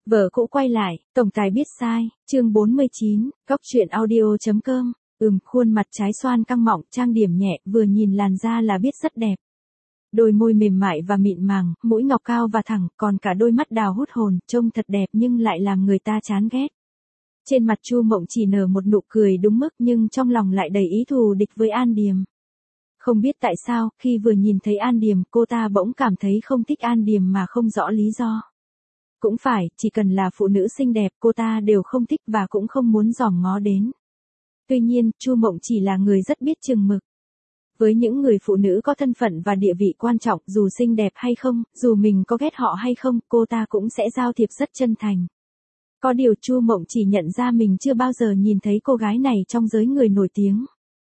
Vợ cũ quay lại, tổng tài biết sai, chương 49, góc truyện audio.com. Khuôn mặt trái xoan căng mọng, trang điểm nhẹ, vừa nhìn làn da là biết rất đẹp. Đôi môi mềm mại và mịn màng, mũi ngọc cao và thẳng, còn cả đôi mắt đào hút hồn, trông thật đẹp nhưng lại làm người ta chán ghét. Trên mặt Chu Mộng chỉ nở một nụ cười đúng mức nhưng trong lòng lại đầy ý thù địch với An Điềm. Không biết tại sao, khi vừa nhìn thấy An Điềm, cô ta bỗng cảm thấy không thích An Điềm mà không rõ lý do. Cũng phải, chỉ cần là phụ nữ xinh đẹp cô ta đều không thích và cũng không muốn dòm ngó đến. Tuy nhiên, Chu Mộng chỉ là người rất biết chừng mực. Với những người phụ nữ có thân phận và địa vị quan trọng, dù xinh đẹp hay không, dù mình có ghét họ hay không, cô ta cũng sẽ giao thiệp rất chân thành. Có điều Chu Mộng chỉ nhận ra mình chưa bao giờ nhìn thấy cô gái này trong giới người nổi tiếng.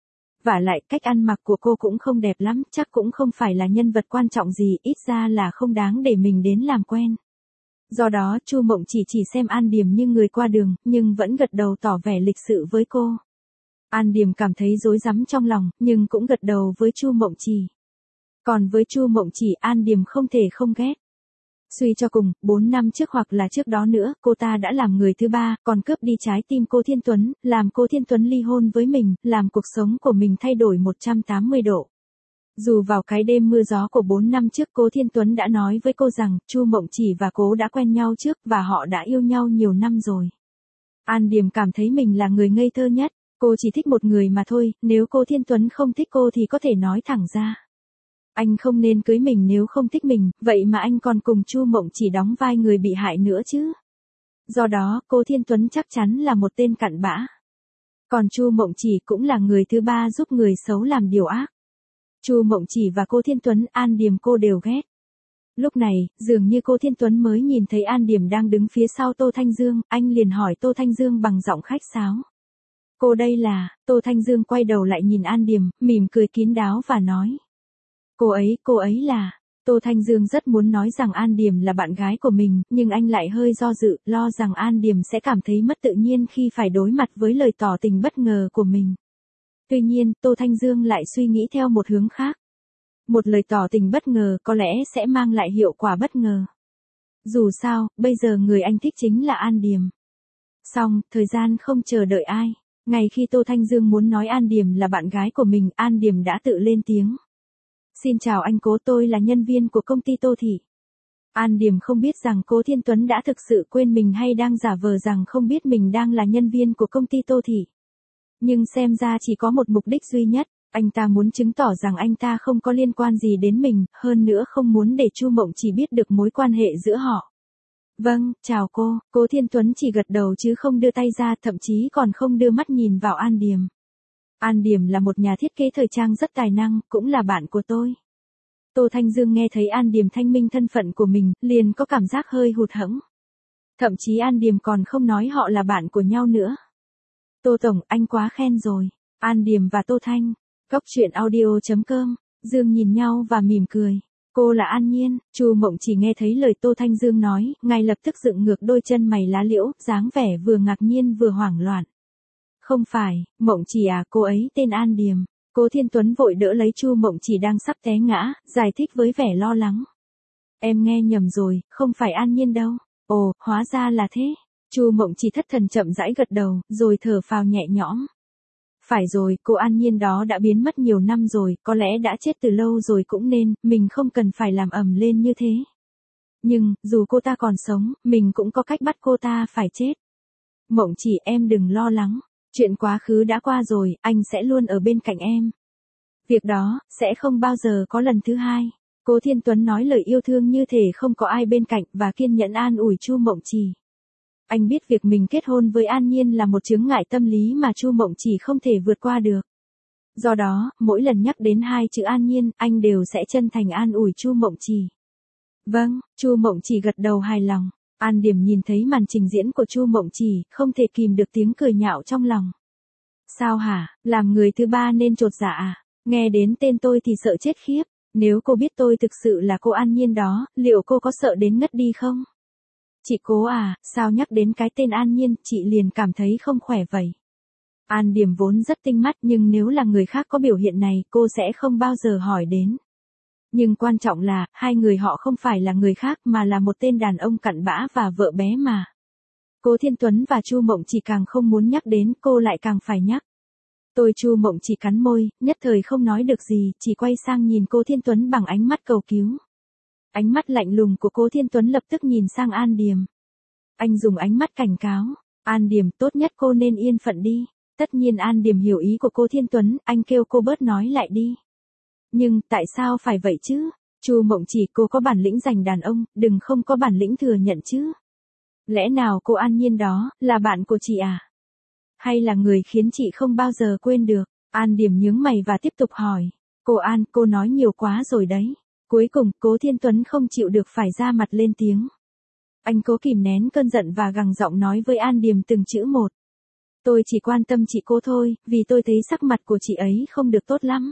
Vả lại, cách ăn mặc của cô cũng không đẹp lắm, chắc cũng không phải là nhân vật quan trọng gì, ít ra là không đáng để mình đến làm quen. Do đó, Chu Mộng chỉ xem An Điềm như người qua đường, nhưng vẫn gật đầu tỏ vẻ lịch sự với cô. An Điềm cảm thấy rối rắm trong lòng, nhưng cũng gật đầu với Chu Mộng chỉ. Còn với Chu Mộng chỉ, An Điềm không thể không ghét. Suy cho cùng, 4 năm trước hoặc là trước đó nữa, cô ta đã làm người thứ ba, còn cướp đi trái tim cô Thiên Tuấn, làm cô Thiên Tuấn ly hôn với mình, làm cuộc sống của mình thay đổi 180 độ. Dù vào cái đêm mưa gió của 4 năm trước, cô Thiên Tuấn đã nói với cô rằng, Chu Mộng chỉ và cô đã quen nhau trước và họ đã yêu nhau nhiều năm rồi. An Điềm cảm thấy mình là người ngây thơ nhất, cô chỉ thích một người mà thôi, nếu cô Thiên Tuấn không thích cô thì có thể nói thẳng ra. Anh không nên cưới mình nếu không thích mình, vậy mà anh còn cùng Chu Mộng chỉ đóng vai người bị hại nữa chứ. Do đó, cô Thiên Tuấn chắc chắn là một tên cặn bã. Còn Chu Mộng chỉ cũng là người thứ ba giúp người xấu làm điều ác. Chu Mộng chỉ và cô Thiên Tuấn, An Điềm cô đều ghét. Lúc này, dường như cô Thiên Tuấn mới nhìn thấy An Điềm đang đứng phía sau Tô Thanh Dương, anh liền hỏi Tô Thanh Dương bằng giọng khách sáo. Cô đây là, Tô Thanh Dương quay đầu lại nhìn An Điềm, mỉm cười kín đáo và nói. Cô ấy là, Tô Thanh Dương rất muốn nói rằng An Điềm là bạn gái của mình, nhưng anh lại hơi do dự, lo rằng An Điềm sẽ cảm thấy mất tự nhiên khi phải đối mặt với lời tỏ tình bất ngờ của mình. Tuy nhiên, Tô Thanh Dương lại suy nghĩ theo một hướng khác. Một lời tỏ tình bất ngờ có lẽ sẽ mang lại hiệu quả bất ngờ. Dù sao, bây giờ người anh thích chính là An Điềm. Xong, thời gian không chờ đợi ai. Ngay khi Tô Thanh Dương muốn nói An Điềm là bạn gái của mình, An Điềm đã tự lên tiếng. Xin chào anh Cố, tôi là nhân viên của công ty Tô Thị. An Điềm không biết rằng Cố Thiên Tuấn đã thực sự quên mình hay đang giả vờ rằng không biết mình đang là nhân viên của công ty Tô Thị. Nhưng xem ra chỉ có một mục đích duy nhất, anh ta muốn chứng tỏ rằng anh ta không có liên quan gì đến mình, hơn nữa không muốn để Chu Mộng chỉ biết được mối quan hệ giữa họ. Vâng, chào cô, Cố Thiên Tuấn chỉ gật đầu chứ không đưa tay ra, thậm chí còn không đưa mắt nhìn vào An Điềm. An Điềm là một nhà thiết kế thời trang rất tài năng, cũng là bạn của tôi. Tô Thanh Dương nghe thấy An Điềm thanh minh thân phận của mình, liền có cảm giác hơi hụt hẫng. Thậm chí An Điềm còn không nói họ là bạn của nhau nữa. Tô Tổng, anh quá khen rồi. An Điềm và Tô Thanh. Góc truyện audio.com. Dương nhìn nhau và mỉm cười. Cô là An Nhiên. Chu Mộng chỉ nghe thấy lời Tô Thanh Dương nói, ngay lập tức dựng ngược đôi chân mày lá liễu, dáng vẻ vừa ngạc nhiên vừa hoảng loạn. Không phải, Mộng chỉ à, cô ấy tên An Điềm. Cố Thiên Tuấn vội đỡ lấy Chu Mộng chỉ đang sắp té ngã, giải thích với vẻ lo lắng. Em nghe nhầm rồi, không phải An Nhiên đâu. Ồ, hóa ra là thế. Chu Mộng chỉ thất thần chậm rãi gật đầu, rồi thở phào nhẹ nhõm. Phải rồi, cô An Nhiên đó đã biến mất nhiều năm rồi, có lẽ đã chết từ lâu rồi cũng nên, mình không cần phải làm ầm lên như thế. Nhưng, dù cô ta còn sống, mình cũng có cách bắt cô ta phải chết. Mộng chỉ, em đừng lo lắng. Chuyện quá khứ đã qua rồi, anh sẽ luôn ở bên cạnh em. Việc đó, sẽ không bao giờ có lần thứ hai. Cố Thiên Tuấn nói lời yêu thương như thể không có ai bên cạnh và kiên nhẫn an ủi Chu Mộng chỉ. Anh biết việc mình kết hôn với An Nhiên là một chướng ngại tâm lý mà Chu Mộng chỉ không thể vượt qua được. Do đó, mỗi lần nhắc đến hai chữ An Nhiên, anh đều sẽ chân thành an ủi Chu Mộng chỉ. Vâng, Chu Mộng chỉ gật đầu hài lòng. An Điềm nhìn thấy màn trình diễn của Chu Mộng chỉ, không thể kìm được tiếng cười nhạo trong lòng. Sao hả, làm người thứ ba nên chột dạ à? Nghe đến tên tôi thì sợ chết khiếp. Nếu cô biết tôi thực sự là cô An Nhiên đó, liệu cô có sợ đến ngất đi không? Chị Cố à, sao nhắc đến cái tên An Nhiên, chị liền cảm thấy không khỏe vậy? An Điềm vốn rất tinh mắt nhưng nếu là người khác có biểu hiện này, cô sẽ không bao giờ hỏi đến. Nhưng quan trọng là, hai người họ không phải là người khác mà là một tên đàn ông cặn bã và vợ bé mà. Cố Thiên Tuấn và Chu Mộng chỉ càng không muốn nhắc đến, cô lại càng phải nhắc. Chu Mộng chỉ cắn môi, nhất thời không nói được gì, chỉ quay sang nhìn Cố Thiên Tuấn bằng ánh mắt cầu cứu. Ánh mắt lạnh lùng của Cố Thiên Tuấn lập tức nhìn sang An Điềm. Anh dùng ánh mắt cảnh cáo, An Điềm, tốt nhất cô nên yên phận đi. Tất nhiên An Điềm hiểu ý của Cố Thiên Tuấn, anh kêu cô bớt nói lại đi. Nhưng, tại sao phải vậy chứ? Chu Mộng chỉ, cô có bản lĩnh giành đàn ông, đừng không có bản lĩnh thừa nhận chứ. Lẽ nào cô An Nhiên đó, là bạn của chị à? Hay là người khiến chị không bao giờ quên được? An Điềm nhướng mày và tiếp tục hỏi. Cô An, cô nói nhiều quá rồi đấy. Cuối cùng, Cố Thiên Tuấn không chịu được phải ra mặt lên tiếng. Anh cố kìm nén cơn giận và gằn giọng nói với An Điềm từng chữ một. Tôi chỉ quan tâm chị cô thôi, vì tôi thấy sắc mặt của chị ấy không được tốt lắm.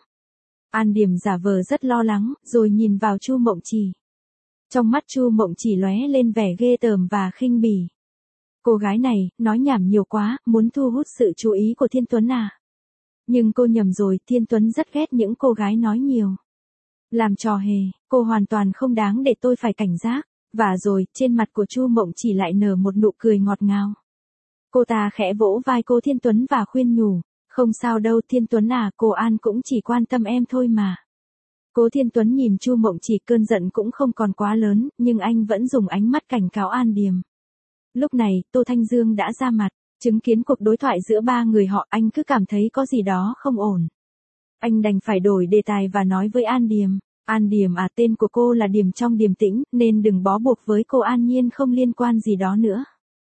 An Điềm giả vờ rất lo lắng, rồi nhìn vào Chu Mộng chỉ. Trong mắt Chu Mộng chỉ lóe lên vẻ ghê tởm và khinh bỉ. Cô gái này, nói nhảm nhiều quá, muốn thu hút sự chú ý của Thiên Tuấn à? Nhưng cô nhầm rồi, Thiên Tuấn rất ghét những cô gái nói nhiều. Làm trò hề, cô hoàn toàn không đáng để tôi phải cảnh giác. Và rồi, trên mặt của Chu Mộng chỉ lại nở một nụ cười ngọt ngào. Cô ta khẽ vỗ vai Cố Thiên Tuấn và khuyên nhủ. Không sao đâu Thiên Tuấn à, cô An cũng chỉ quan tâm em thôi mà. Cố Thiên Tuấn nhìn Chu Mộng chỉ, cơn giận cũng không còn quá lớn, nhưng anh vẫn dùng ánh mắt cảnh cáo An Điềm. Lúc này, Tô Thanh Dương đã ra mặt, chứng kiến cuộc đối thoại giữa ba người họ, anh cứ cảm thấy có gì đó không ổn. Anh đành phải đổi đề tài và nói với An Điềm. An Điềm à, tên của cô là Điềm trong Điềm Tĩnh, nên đừng bó buộc với cô An Nhiên không liên quan gì đó nữa.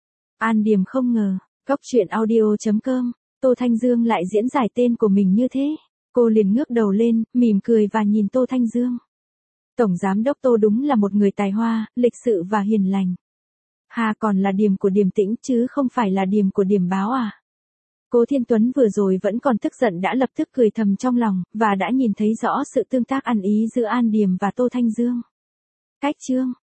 An Điềm không ngờ, Cóc Truyện Audio.com, Tô Thanh Dương lại diễn giải tên của mình như thế. Cô liền ngước đầu lên, mỉm cười và nhìn Tô Thanh Dương. Tổng giám đốc Tô đúng là một người tài hoa, lịch sự và hiền lành. Hà còn là Điềm của Điềm Tĩnh chứ không phải là Điềm của Điềm Báo à? Cố Thiên Tuấn vừa rồi vẫn còn tức giận đã lập tức cười thầm trong lòng, và đã nhìn thấy rõ sự tương tác ăn ý giữa An Điềm và Tô Thanh Dương. Cách chương